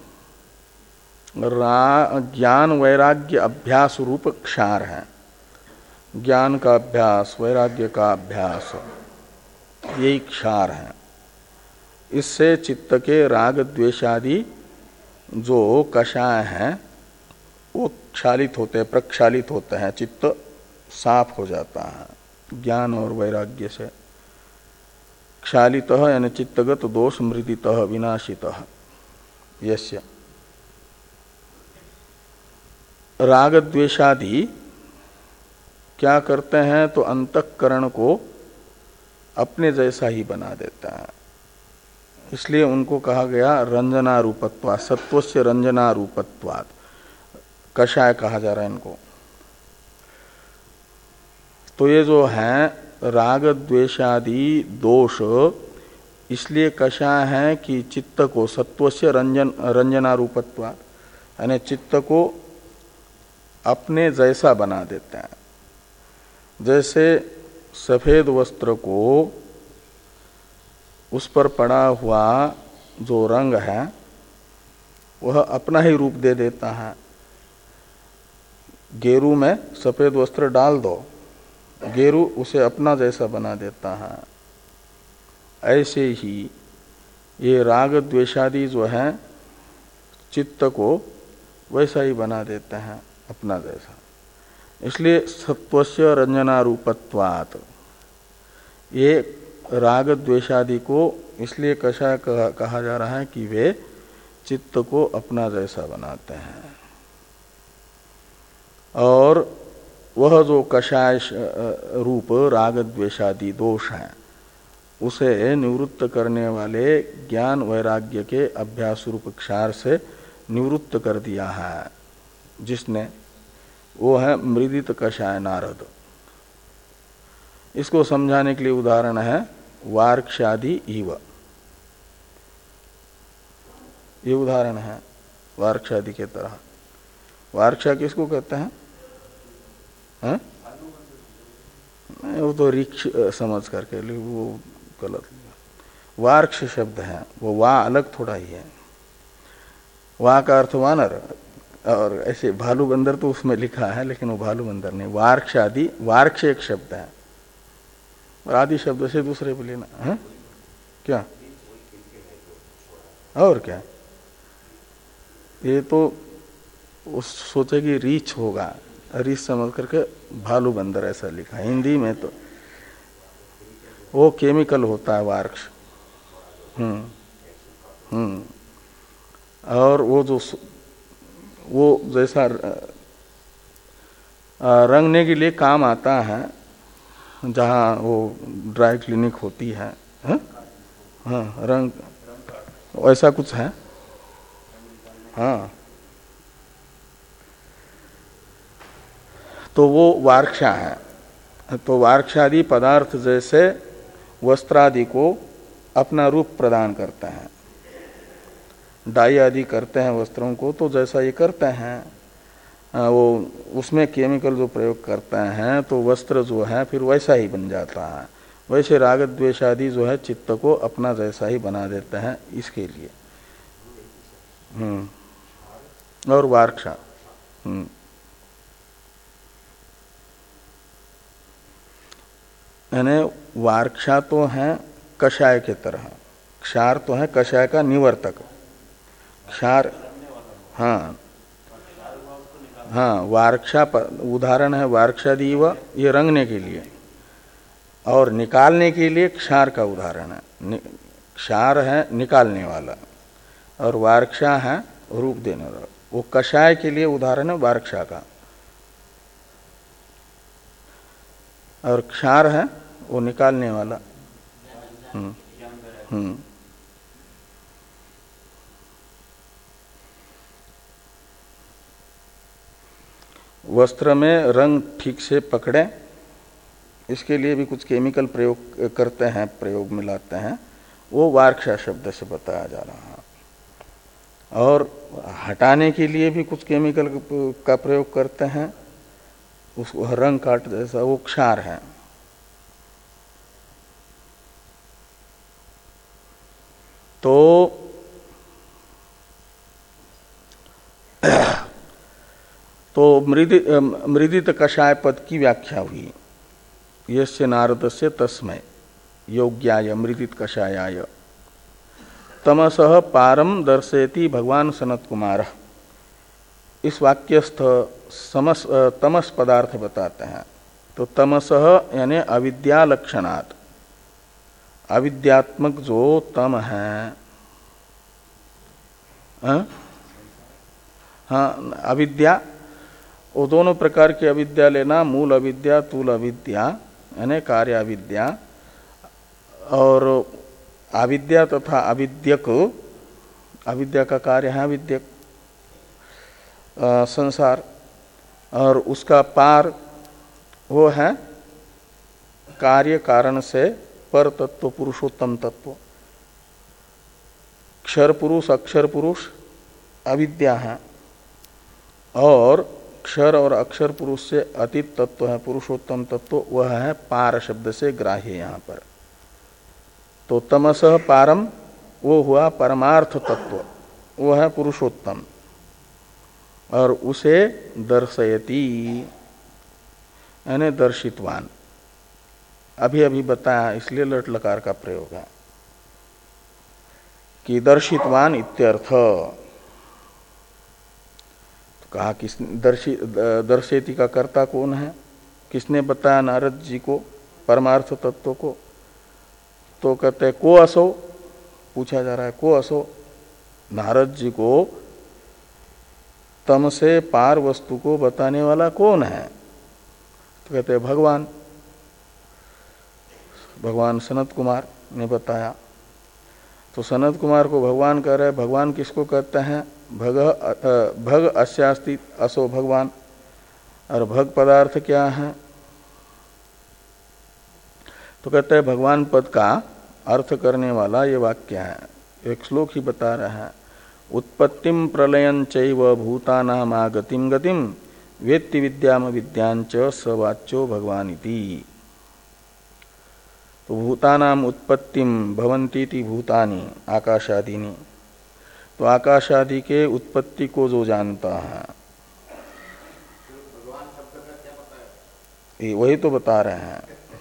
ज्ञान वैराग्य अभ्यास रूप क्षार है। ज्ञान का अभ्यास, वैराग्य का अभ्यास, यही क्षार है। इससे चित्त के राग द्वेषादि जो कषाय हैं वो क्षालित होते हैं, प्रक्षालित होते हैं, चित्त साफ हो जाता है ज्ञान और वैराग्य से। क्षालितः यानी चित्तगत दोष मृदितः विनाशितः यस्य। राग द्वेषादि क्या करते हैं तो अंतःकरण को अपने जैसा ही बना देता है। इसलिए उनको कहा गया रंजनारूपत्वात्, सत्वस्य रंजनारूपत्वात्, कषाय कहा जा रहा है इनको। तो ये जो है राग द्वेषादि दोष इसलिए कषाय है कि चित्त को सत्वस्य रंजन रंजनारूपत्वात्, यानी चित्त को अपने जैसा बना देते हैं। जैसे सफेद वस्त्र को उस पर पड़ा हुआ जो रंग है वह अपना ही रूप दे देता है। गेरू में सफेद वस्त्र डाल दो, गेरू उसे अपना जैसा बना देता है। ऐसे ही ये राग द्वेषादि जो है चित्त को वैसा ही बना देते हैं, अपना जैसा। इसलिए सत्वस्य रंजनारूपत्वात्, ये राग द्वेषादि को इसलिए कषाय कहा, कहा जा रहा है कि वे चित्त को अपना जैसा बनाते हैं। और वह जो कषाय रूप राग द्वेषादि दोष है उसे निवृत्त करने वाले ज्ञान वैराग्य के अभ्यास रूप क्षार से निवृत्त कर दिया है जिसने, वो है मृदित कषाय नारद। इसको समझाने के लिए उदाहरण है वार्क्षादि इव। ये उदाहरण है वार्क्षादि के तरह। वार्क्षा किसको कहते हैं? है? वो तो रिक्ष समझ करके, वो गलत। वार्क्ष शब्द है, वो वा अलग थोड़ा ही है। वा का अर्थ वानर, और ऐसे भालू बंदर तो उसमें लिखा है लेकिन वो भालू बंदर नहीं। वार्क्ष आदि, वार्क्ष एक शब्द है और आदि शब्द से दूसरे पे लेना है क्या? और क्या? ये तो उस सोचेगी रीछ होगा, रीछ समझ करके भालू बंदर ऐसा लिखा। हिंदी में तो वो केमिकल होता है वार्क्ष। हम्म हम्म और वो जो वो जैसा रंगने के लिए काम आता है, जहाँ वो ड्राई क्लिनिक होती है, है? हाँ, रंग ऐसा कुछ है। हाँ, तो वो वार्क्षा है। तो वार्क्षादि पदार्थ जैसे वस्त्रादि को अपना रूप प्रदान करते हैं, डाई आदि करते हैं वस्त्रों को, तो जैसा ये करते हैं वो उसमें केमिकल जो प्रयोग करते हैं तो वस्त्र जो है फिर वैसा ही बन जाता है। वैसे राग द्वेष आदि जो है चित्त को अपना जैसा ही बना देते हैं। इसके लिए हम्म और वार्क्षा हम्म यानी वार्क्षा तो है कषाय के तरह, क्षार तो है कषाय का निवर्तक। क्षार हाँ हाँ वार्क्षा उदाहरण है वार्क्षादि व, ये रंगने के लिए, और निकालने के लिए क्षार का उदाहरण है। क्षार है निकालने वाला और वार्क्षा है रूप देने वाला। वो कषाय के लिए उदाहरण है वार्क्षा का, और क्षार है वो निकालने वाला। हम्म हम्म वस्त्र में रंग ठीक से पकड़े, इसके लिए भी कुछ केमिकल प्रयोग करते हैं, प्रयोग मिलाते हैं, वो वार्क्षा शब्द से बताया जा रहा है। और हटाने के लिए भी कुछ केमिकल का प्रयोग करते हैं, उसको रंग काट जैसा, वो क्षार है। तो तो मृदि मृदित कषाय पद की व्याख्या हुई, यस्य नारदस्य तस्मै योग्याय मृदित कषायाय तमसः पारम दर्शयति भगवान सनत कुमार। इस वाक्यस्थ समस तमस पदार्थ बताते हैं। तो तमसः यानी अविद्या लक्षणात्, अविद्यात्मक जो तम है, हाँ अविद्या, वो दोनों प्रकार की अविद्या लेना, मूल अविद्या, तूल अविद्या यानी कार्य अविद्या, और अविद्या तथा अविद्यक, अविद्या का कार्य है अविद्यक संसार, और उसका पार वो है कार्य कारण से पर तत्व पुरुषोत्तम तत्व। क्षर पुरुष अक्षर पुरुष अविद्या है, और क्षर और अक्षर पुरुष से अतीत तत्व है पुरुषोत्तम तत्व, वह है पार शब्द से ग्राह्य यहाँ पर। तो तमसः पारम वो हुआ परमार्थ तत्व, वो है पुरुषोत्तम, और उसे दर्शयति यानी दर्शितवान। अभी अभी बताया, इसलिए लट लकार का प्रयोग है कि दर्शितवान इत्यर्थ। तो कहा किस दर्शि दर्शयति का कर्ता कौन है, किसने बताया नारद जी को परमार्थ तत्व को? तो कहते हैं को असो, पूछा जा रहा है को असो, नारद जी को तम से पार वस्तु को बताने वाला कौन है? तो कहते हैं भगवान, भगवान सनत कुमार ने बताया। तो सनत कुमार को भगवान कह रहे, भगवान किसको कहते हैं? भग भग अस्यास्ति असो भगवान, और भग पदार्थ क्या है? तो कहते हैं भगवान पद का अर्थ करने वाला ये वाक्य है, एक श्लोक ही बता रहा है। उत्पत्तिम प्रलयं चैव भूतानाम आगतिम गतिम वेत्ति विद्याम विद्यांच सवाच्यो भगवानिति। तो भूतानाम उत्पत्तिम भवन्तीति भूतानि आकाशादीनि, तो आकाशादि के उत्पत्ति को जो जानता है, वही तो बता रहे हैं।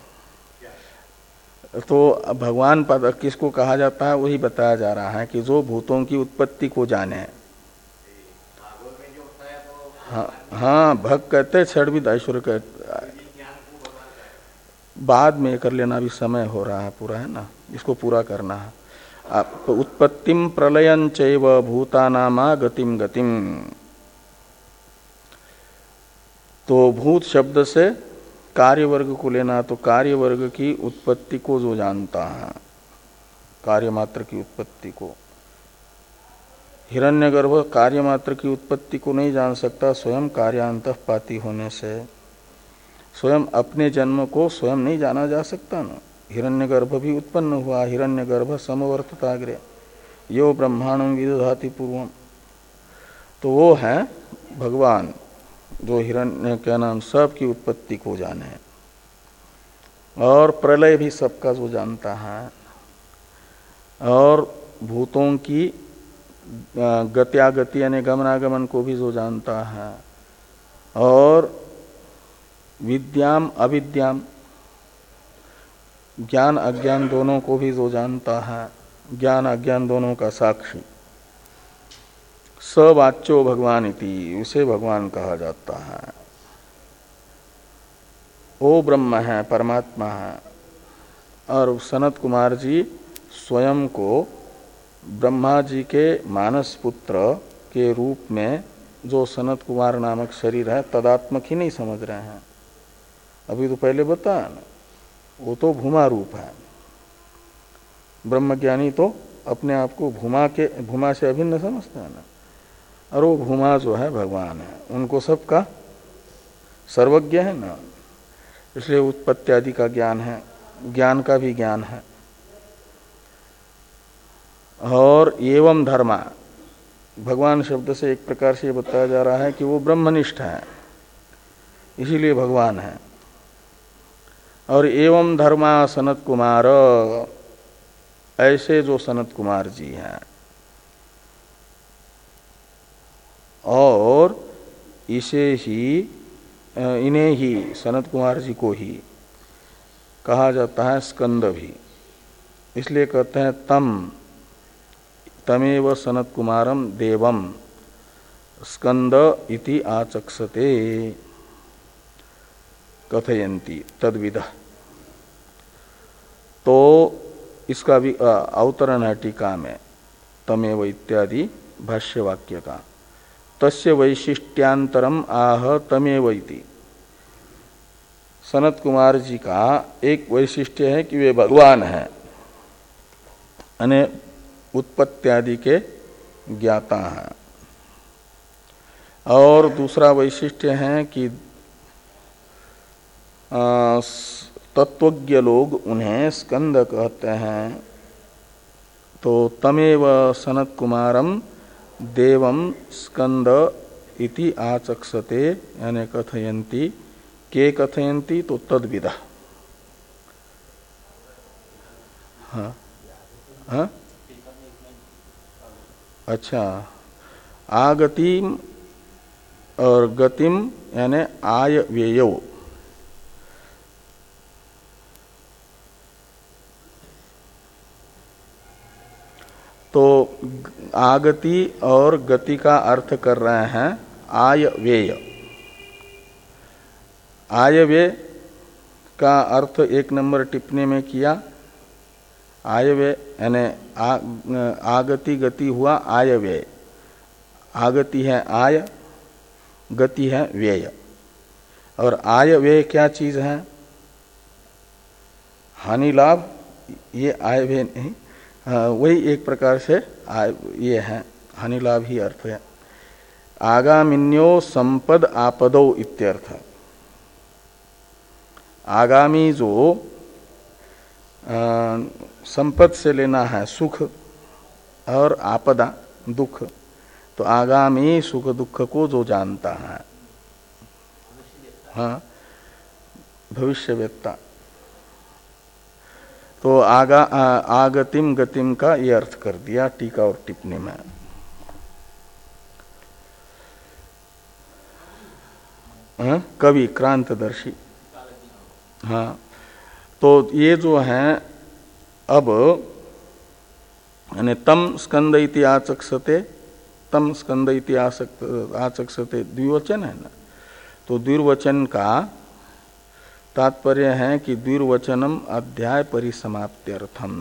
तो भगवान पद किसको कहा जाता है, वही बताया जा रहा है कि जो भूतों की उत्पत्ति को जाने। हाँ हाँ, भग कहते छड़विद ऐश्वर्य कहते, बाद में कर लेना, भी समय हो रहा है पूरा, है ना, इसको पूरा करना है। आप उत्पत्तिम प्रलयं चैव भूतानामा गतिम गतिम, तो भूत शब्द से कार्य वर्ग को लेना, तो कार्य वर्ग की उत्पत्ति को जो जानता है, कार्य मात्र की उत्पत्ति को। हिरण्यगर्भ कार्य मात्र की उत्पत्ति को नहीं जान सकता, स्वयं कार्यांतःपाती होने से स्वयं अपने जन्म को स्वयं नहीं जाना जा सकता ना। हिरण्यगर्भ भी उत्पन्न हुआ, हिरण्यगर्भ समवर्तताग्रे यो ब्रह्मांडं विदधाति पूर्वम, तो वो है भगवान जो हिरण्य के नाम सब की उत्पत्ति को जाने, और प्रलय भी सबका जो जानता है, और भूतों की गत्यागति यानी गमनागमन को भी जो जानता है, और विद्याम अविद्याम ज्ञान अज्ञान दोनों को भी जो जानता है, ज्ञान अज्ञान दोनों का साक्षी, सवाच्यो भगवान इति, उसे भगवान कहा जाता है। वो ब्रह्म है, परमात्मा है। और सनत कुमार जी स्वयं को ब्रह्मा जी के मानस पुत्र के रूप में जो सनत कुमार नामक शरीर है तदात्मक ही नहीं समझ रहे हैं। अभी तो पहले बताया ना, वो तो भूमा रूप है। ब्रह्मज्ञानी तो अपने आप को भूमा के भूमा से अभिन्न समझते हैं ना, और वो भूमा जो है भगवान है, उनको सबका सर्वज्ञ है ना, इसलिए उत्पत्ति आदि का ज्ञान है, ज्ञान का भी ज्ञान है। और एवं धर्मा, भगवान शब्द से एक प्रकार से ये बताया जा रहा है कि वो ब्रह्मनिष्ठ है, इसीलिए भगवान है। और एवं धर्मा सनत कुमार, ऐसे जो सनत कुमार जी हैं, और इसे ही इन्हें ही सनत कुमार जी को ही कहा जाता है स्कंद भी। इसलिए कहते हैं तम तमेव सनत कुमारम देवम स्कंद इति आचक्षते कथयन्ति तद्विद। तो इसका भी अवतरण है टीका में तमेव इत्यादि भाष्य वाक्य का। तस्य वैशिष्ट्यांतरम आह तमेव इति। सनत कुमार जी का एक वैशिष्ट्य है कि वे भगवान हैं, यानी उत्पत्त्यादि के ज्ञाता हैं। और दूसरा वैशिष्ट्य है कि तत्वज्ञ लोग उन्हें स्कंद कहते हैं। तो तमेव सनत कुमारम देवम स्कंद इति आचक्षते यानी कथयन्ति। के कथयन्ति तो तद्विद। हाँ हाँ अच्छा, आगतिम और गतिम यानी आय व्ययो। तो आगति और गति का अर्थ कर रहे हैं आय व्यय। आय व्यय का अर्थ एक नंबर टिप्पणी में किया। आय व्यय यानी आगति गति हुआ आय व्यय। आगति है आय, गति है व्यय। और आय व्यय क्या चीज है? हानि लाभ, ये आय व्यय नहीं। हाँ, वही एक प्रकार से आय ये है, हानि लाभ ही अर्थ है। आगामिन्यो संपद आपदो इत्यर्थ। आगामी जो संपद से लेना है सुख और आपदा दुख, तो आगामी सुख दुख को जो जानता है, हाँ भविष्यवेत्ता, तो आगा आ, आगतिम गतिम का ये अर्थ कर दिया टीका और टिप्पणी में। हाँ? कवि क्रांतदर्शी। हाँ, तो ये जो है अब यानी तम स्कंद इति आचक्षते, तम स्कंद इति आचक्षते द्विवचन है ना। तो द्विवचन का तात्पर्य है कि द्विवचनम अध्याय परिसमाप्त्यर्थम।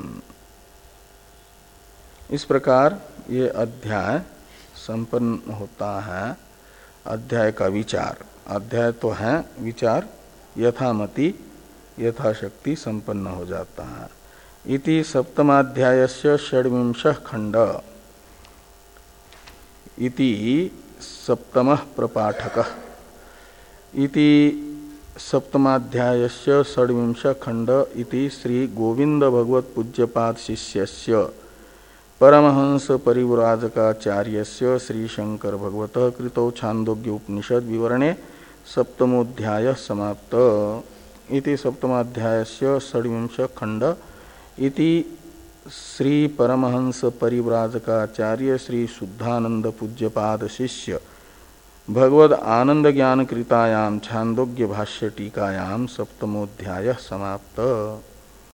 इस प्रकार ये अध्याय संपन्न होता है। अध्याय का विचार, अध्याय तो है विचार, यथामति यथाशक्ति संपन्न हो जाता है। इति सप्तमाध्यायस्य षड्विंशः खंड इति सप्तमः प्रपाठकः। इति सप्तमाध्यायस्य षड्विंशः खंड इति श्री गोविंद भगवत पूज्यपाद शिष्यस्य परमहंस परिव्राजकाचार्यस्य श्री शंकर भगवतः कृतौ छांदोग्य उपनिषद विवरणे सप्तमोध्याय समाप्त। इति सप्तमाध्यायस्य षड्विंशः खंड इति श्री परमहंस परिव्राजकाचार्य श्री शुद्धानंद पूज्यपाद शिष्य भगवद आनंद ज्ञान कृतायाम छांदोग्य भाष्य टीकायाम सप्तमोध्याय समाप्त।